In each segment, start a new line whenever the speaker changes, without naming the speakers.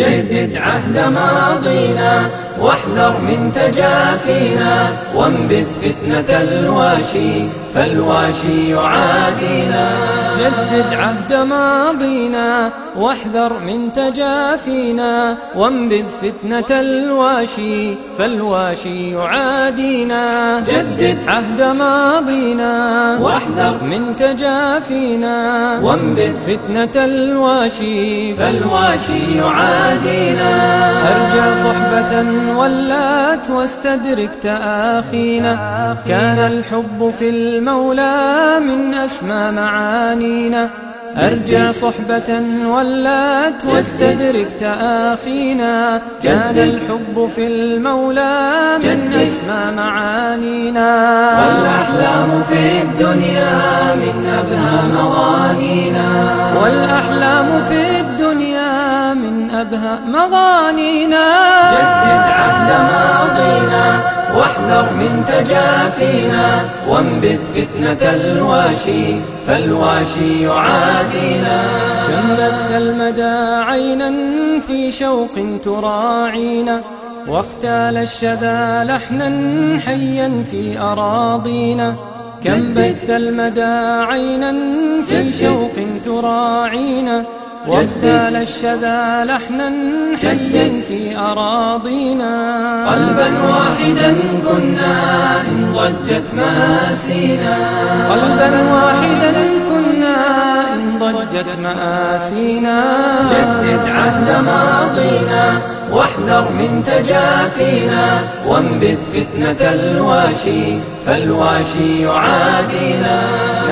جدد عهد ماضينا واحذر من تجافينا، وانبذ فتنة الواشي فالواشي يعادينا.
جدد عهد ماضينا واحذر من تجافينا، وانبذ فتنة الواشي فالواشي يعادينا.
جدد
عهد ماضينا
واحذر
من تجافينا،
وانبذ
فتنة الواشي
فالواشي يعادينا.
أرجع صحبة ولات واستدرك تآخينا، كان الحب في المولى من أسمى معانينا. أرجع صحبة ولات واستدرك تآخينا، كان الحب في المولى من أسمى معانينا.
والأحلام في الدنيا من أبهى مغانينا،
والأحلام في الدنيا من أبهى مغانينا.
جدد عهد ماضينا واحذر من تجافينا، وانبذ فتنة الواشي فالواشي يعادينا.
كم بث المدى عينا في شوق تراعينا، واختال الشذا لحنا حيا في أراضينا. كم بث المدى عينا في شوق تراعينا، واختال الشذا لحنا حيا في أراضينا.
قلبا واحدا كنا إن ضجت مآسينا،
قلبا واحدا كنا إن ضجت مآسينا.
جدد عهد ماضينا واحذر من تجافينا، وانبذ فتنة الواشي فالواشي يعادينا.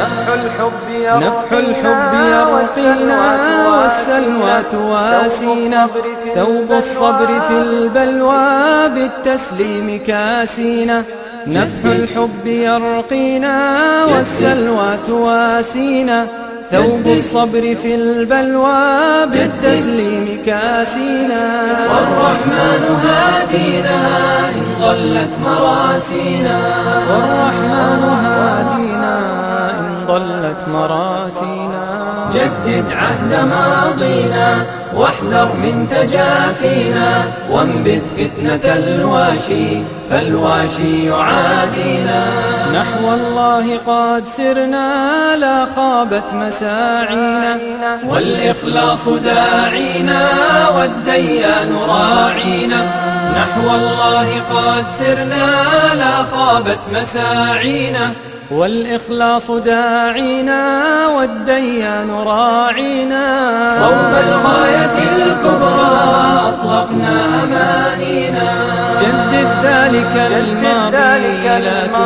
نفح الحب يرقينا والسلوى تواسينا، ثوب الصبر في البلوى بالتسليم كاسينا. نفح الحب يرقينا والسلوى تواسينا، ثوب الصبر في البلوى بالتسليم كاسينا.
والرحمن هادينا إن ضلت مراسينا،
والرحمن هادينا إن ضلت مراسينا.
جدد عهد ماضينا واحذر من تجافينا، وانبذ فتنة الواشي فالواشي يعادينا.
نحو الله قد سرنا لا خابت مساعينا،
والإخلاص داعينا والديان راعينا. نحو الله قد سرنا لا خابت مساعينا،
والإخلاص داعينا والديان راعينا.
صوب الغاية الكبرى أطلقنا أمانينا.
جدد ذلك للماضي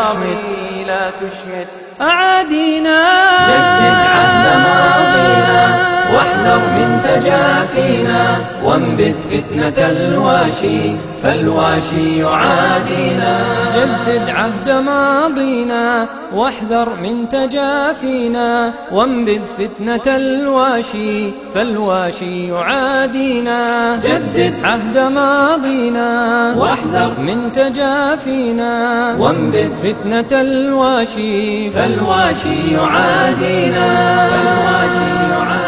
لا تشمت أعادينا.
جدد عهد ماضينا واحذر من تجافينا، وانبذ فتنة الواشي فالواشي يعادينا.
جدد عهد ماضينا واحذر من تجافينا، وانبذ فتنة الواشي فالواشي يعادينا.
جدد
عهد ماضينا
واحذر
من تجافينا،
وانبذ
فتنة الواشي
فالواشي يعادينا. فالواشي يعادينا.